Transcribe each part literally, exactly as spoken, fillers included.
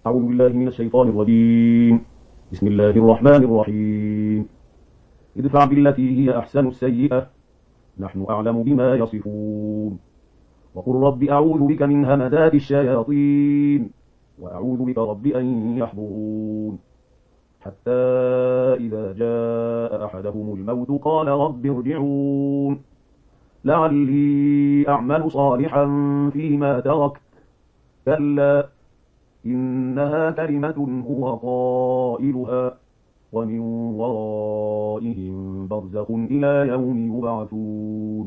أعوذ بالله من الشيطان الرجيم. بسم الله الرحمن الرحيم. ادفع بالتي هي أحسن السيئة نحن أعلم بما يصفون. وقل رب أعوذ بك من همزات الشياطين وأعوذ بك رب أن يحضرون. حتى إذا جاء أحدهم الموت قال رب ارجعون لعلي أعمل صالحا فيما تركت كلا إنها كلمة هو قائلها ومن ورائهم برزخ إلى يوم يبعثون.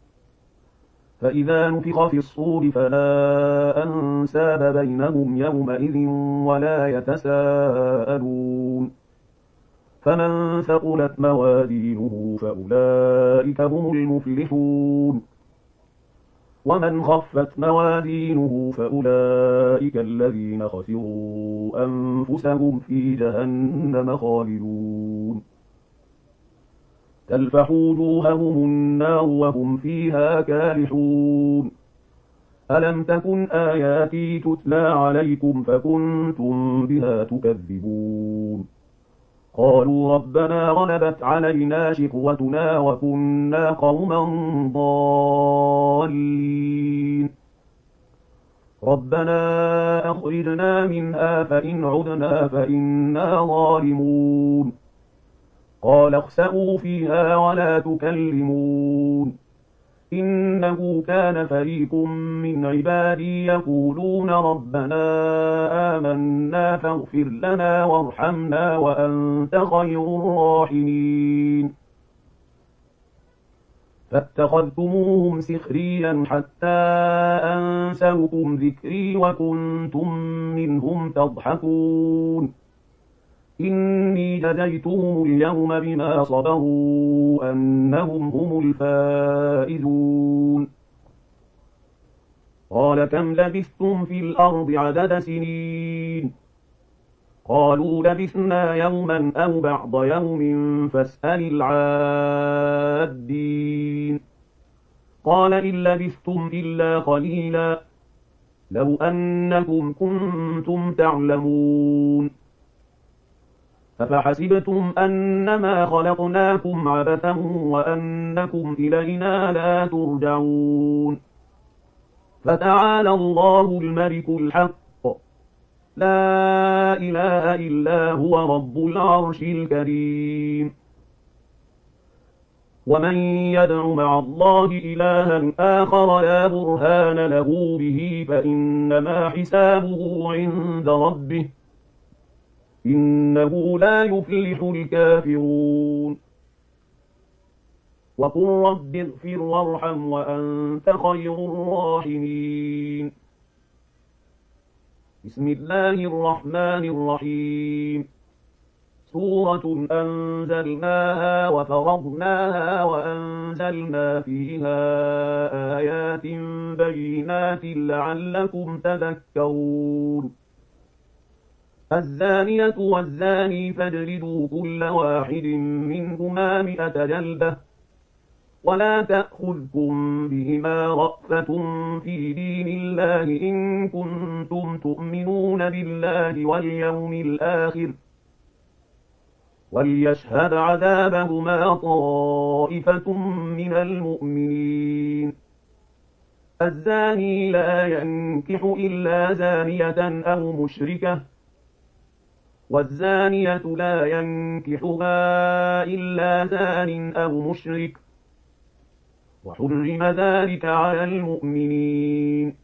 فإذا نفخ في الصور فلا أنساب بينهم يومئذ ولا يتساءلون. فمن ثقلت موازينه فأولئك هم المفلحون. ومن خفت موازينه فأولئك الذين خسروا أنفسهم في جهنم خالدون. تلفح وجوههم النار وهم فيها كالحون. ألم تكن آياتي تتلى عليكم فكنتم بها تكذبون. قالوا ربنا غلبت علينا شقوتنا وكنا قوما ضالين ربنا أخرجنا منها فإن عدنا فإنا ظالمون. قال اخسئوا فيها ولا تكلمون إنه كان فريق من عبادي يقولون ربنا آمنا فاغفر لنا وارحمنا وأنت خير الراحمين. فاتخذتموهم سخريا حتى أنسوكم ذكري وكنتم منهم تضحكون. إني جزيتهم اليوم بما صبروا أنهم هم الفائزون. قال كم لبثتم في الأرض عدد سنين قالوا لبثنا يوما أو بعض يوم فاسأل العادين. قال إن لبثتم إلا قليلا لو أنكم كنتم تعلمون. أفحسبتم أنما خلقناكم عبثا وأنكم إلينا لا ترجعون. فتعالى الله الملك الحق لا إله إلا هو رب العرش الكريم. ومن يدع مع الله إلها آخر لا برهان له به فإنما حسابه عند ربه إنه لا يفلح الكافرون. وقل رب اغفر وارحم وأنت خير الراحمين. بسم الله الرحمن الرحيم. سورة أنزلناها وفرضناها وأنزلنا فيها آيات بينات لعلكم تذكرون. الزانية والزاني فاجلدوا كل واحد منهما مئة جلدة ولا تأخذكم بهما رأفة في دين الله إن كنتم تؤمنون بالله واليوم الآخر وليشهد عذابهما طائفة من المؤمنين. الزاني لا ينكح إلا زانية أو مشركة والزانية لا ينكحها إلا زان أو مشرك وحرم ذلك على المؤمنين.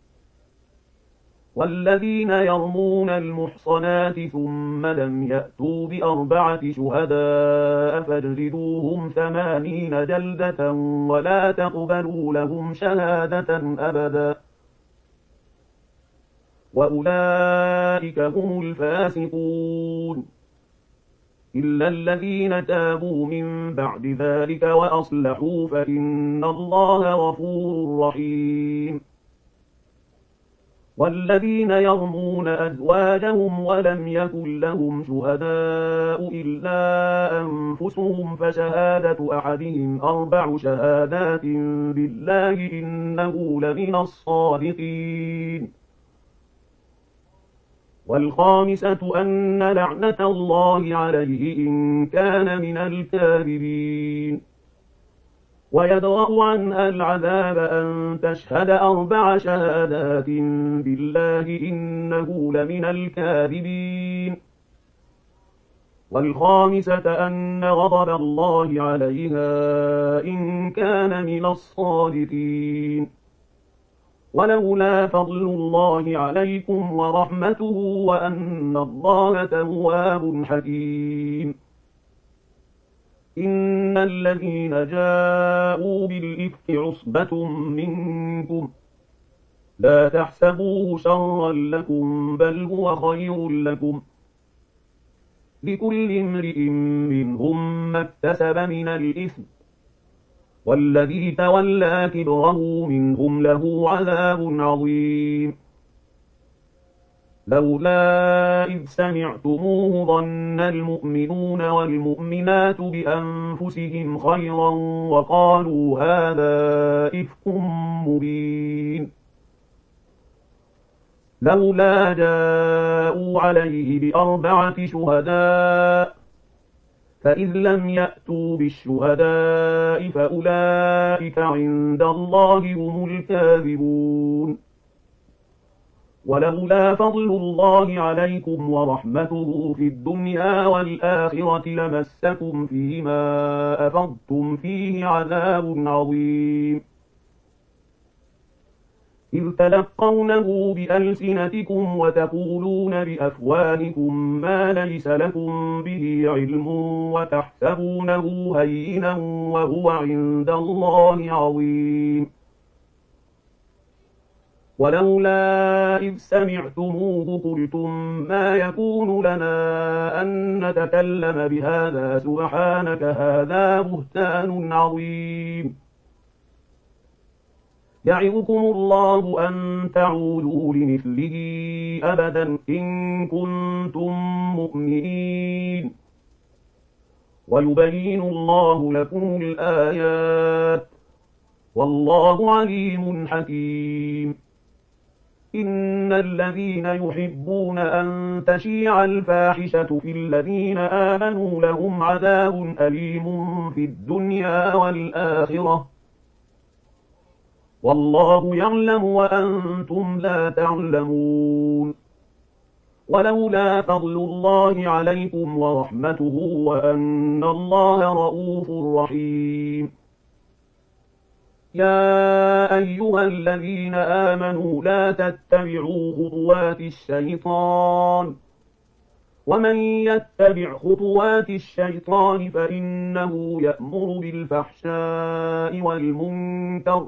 والذين يرمون المحصنات ثم لم يأتوا بأربعة شهداء فاجلدوهم ثمانين جلدة ولا تقبلوا لهم شهادة أبدا وأولئك هم الفاسقون إلا الذين تابوا من بعد ذلك وأصلحوا فإن الله غفور رحيم. والذين يرمون أزواجهم ولم يكن لهم شهداء إلا أنفسهم فشهادة أحدهم أربع شهادات بالله إنه لمن الصادقين. والخامسة أن لعنة الله عليه إن كان من الكاذبين ويدرأ عنها العذاب أن تشهد أربع شهادات بالله إنه لمن الكاذبين والخامسة أن غضب الله عليها إن كان من الصادقين ولولا فضل الله عليكم ورحمته وأن الله تواب حكيم إن الذين جاءوا بالإفك عصبة منكم لا تحسبوه شرا لكم بل هو خير لكم لكل امرئ منهم ما اكتسب من الإثم والذي تولى كبره منهم له عذاب عظيم لولا إذ سمعتموه ظن المؤمنون والمؤمنات بأنفسهم خيرا وقالوا هذا إفك مبين لولا جاءوا عليه بأربعة شهداء فإذ لم يأتوا بالشهداء فأولئك عند الله هم الكاذبون ولولا فضل الله عليكم ورحمته في الدنيا والآخرة لمسكم فيما أفضتم فيه عذاب عظيم إذ تلقونه بألسنتكم وتقولون بأفواهكم ما ليس لكم به علم وتحسبونه هينا وهو عند الله عظيم ولولا إذ سمعتموه قلتم ما يكون لنا أن نتكلم بهذا سبحانك هذا بهتان عظيم يعظكم الله أن تعودوا لمثله أبدا إن كنتم مؤمنين ويبين الله لكم الآيات والله عليم حكيم إن الذين يحبون أن تشيع الفاحشة في الذين آمنوا لهم عذاب أليم في الدنيا والآخرة والله يعلم وأنتم لا تعلمون ولولا فضل الله عليكم ورحمته وأن الله رءوف رحيم يا أيها الذين آمنوا لا تتبعوا خطوات الشيطان ومن يتبع خطوات الشيطان فإنه يأمر بالفحشاء والمنكر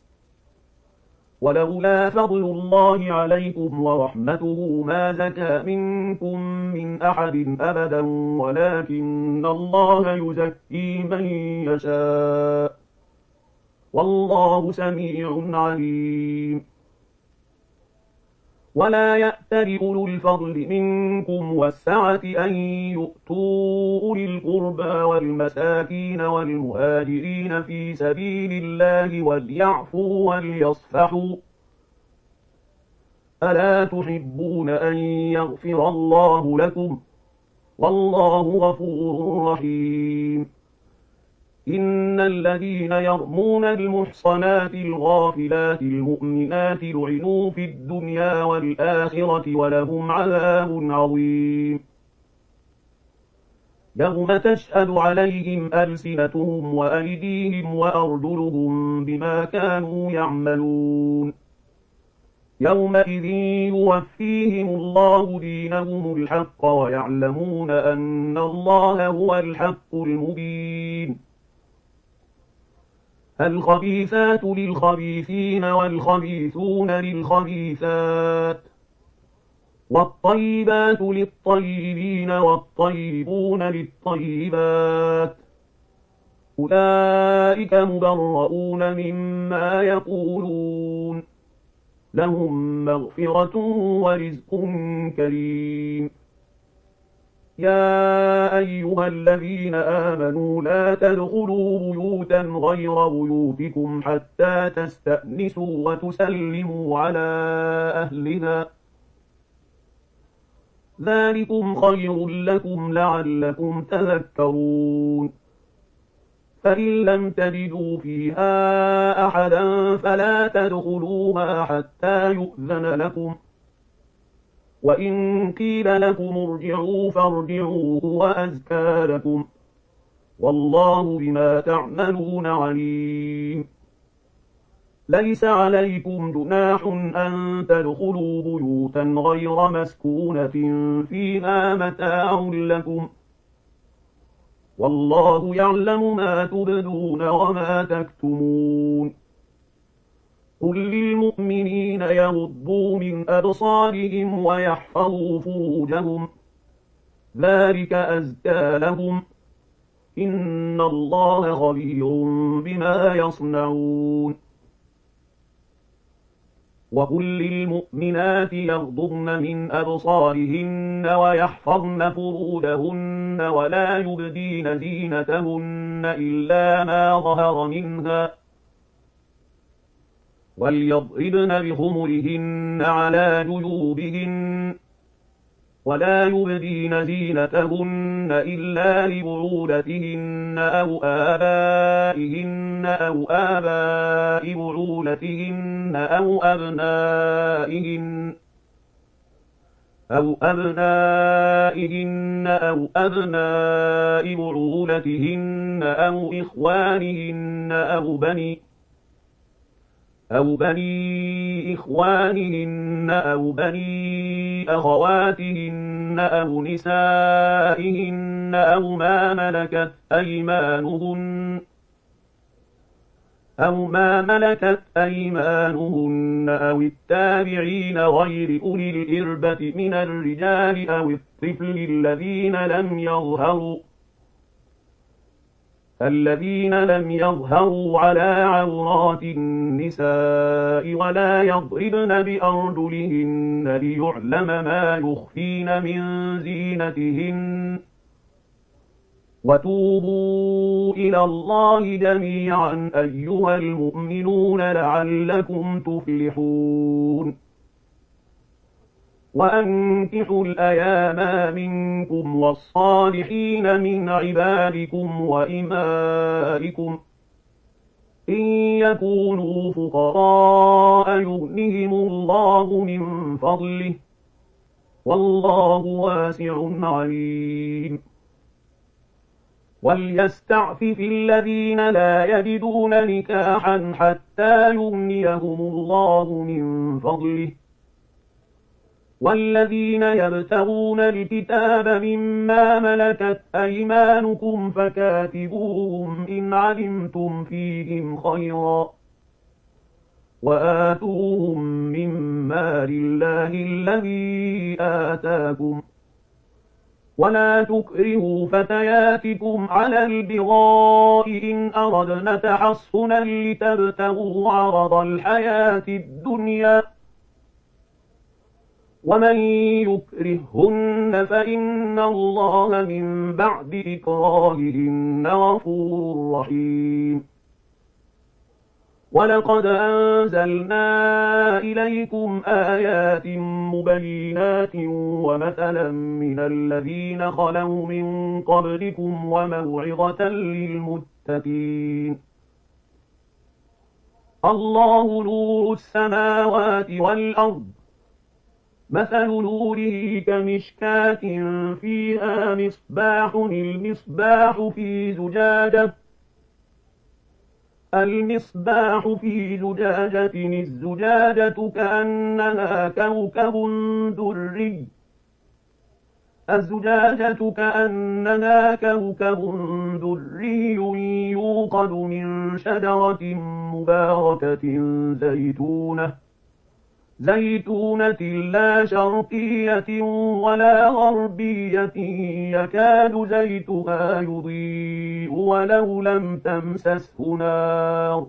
ولولا فضل الله عليكم ورحمته ما زكى منكم من أحد أبدا ولكن الله يزكي من يشاء والله سميع عليم ولا يأتل أولو الفضل منكم والسعة أن يؤتوا أولي القربى والمساكين والمهاجرين في سبيل الله وليعفوا وليصفحوا ألا تحبون أن يغفر الله لكم والله غفور رحيم إن الذين يرمون المحصنات الغافلات المؤمنات لعنوا في الدنيا والآخرة ولهم عذاب عظيم يوم تشهد عليهم ألسنتهم وأيديهم وأرجلهم بما كانوا يعملون يومئذ يوفيهم الله دينهم الحق ويعلمون أن الله هو الحق المبين الخبيثات للخبيثين والخبيثون للخبيثات والطيبات للطيبين والطيبون للطيبات أولئك مبرؤون مما يقولون لهم مغفرة ورزق كريم يا أيها الذين آمنوا لا تدخلوا بيوتا غير بيوتكم حتى تستأنسوا وتسلموا على أهلها ذلكم خير لكم لعلكم تذكرون فإن لم تجدوا فيها أحدا فلا تدخلوها حتى يؤذن لكم وإن قيل لكم ارجعوا فارجعوا هو أزكى لكم والله بما تعملون عليم ليس عليكم جناح أن تدخلوا بيوتا غير مسكونة فيها متاع لكم والله يعلم ما تبدون وما تكتمون قل للمؤمنين يغضوا من أبصارهم ويحفظوا فروجهم ذلك أزكى لهم إن الله خبير بما يصنعون وقل للمؤمنات يغضضن من أبصارهن ويحفظن فروجهن ولا يبدين زينتهن إلا ما ظهر منها وليضربن بخمرهن على جيوبهن ولا يبدين زينتهن إلا لبعولتهن أو آبائهن أو آباء بعولتهن أو أبنائهن أو أبنائهن أو أبناء بعولتهن أو إخوانهن أو بني أو بني إخوانهن أو بني أخواتهن أو نسائهن أو ما ملكت أيمانهن أو ما ملكت أيمانهن أو التابعين غير أولي الإربة من الرجال أو الطفل الذين لم يظهروا الذين لم يظهروا على عورات النساء ولا يضربن بأرجلهن ليعلم ما يخفين من زينتهن وتوبوا إلى الله جميعا أيها المؤمنون لعلكم تفلحون وأنكحوا الأيام منكم والصالحين من عبادكم وإمائكم إن يكونوا فقراء يغنهم الله من فضله والله واسع عليم وليستعفف الذين لا يجدون نكاحا حتى يغنيهم الله من فضله والذين يبتغون الكتاب مما ملكت أيمانكم فكاتبوهم إن علمتم فيهم خيرا وآتوهم من مال الله الذي آتاكم ولا تكرهوا فتياتكم على البغاء إن أردنا تحصنا لتبتغوا عرض الحياة الدنيا ومن يكرههن فإن الله من بعد إكراههن غفور رحيم ولقد أنزلنا إليكم آيات مبينات ومثلا من الذين خلوا من قبلكم وموعظة للمتقين الله نور السماوات والأرض مثل نوره كمشكاة فيها مصباح المصباح في زجاجة المصباح في زجاجة الزجاجة كأنها كوكب دري الزجاجة كأنها كوكب دري يوقد من شجرة مباركة زيتونة زيتونة لا شرقية ولا غربية يكاد زيتها يضيء ولو لم تمسسه نار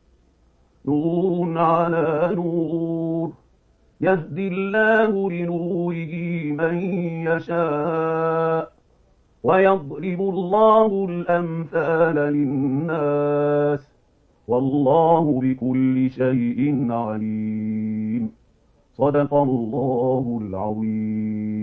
نور على نور يهدي الله لنوره من يشاء ويضرب الله الأمثال للناس والله بكل شيء عليم صدق الله العظيم.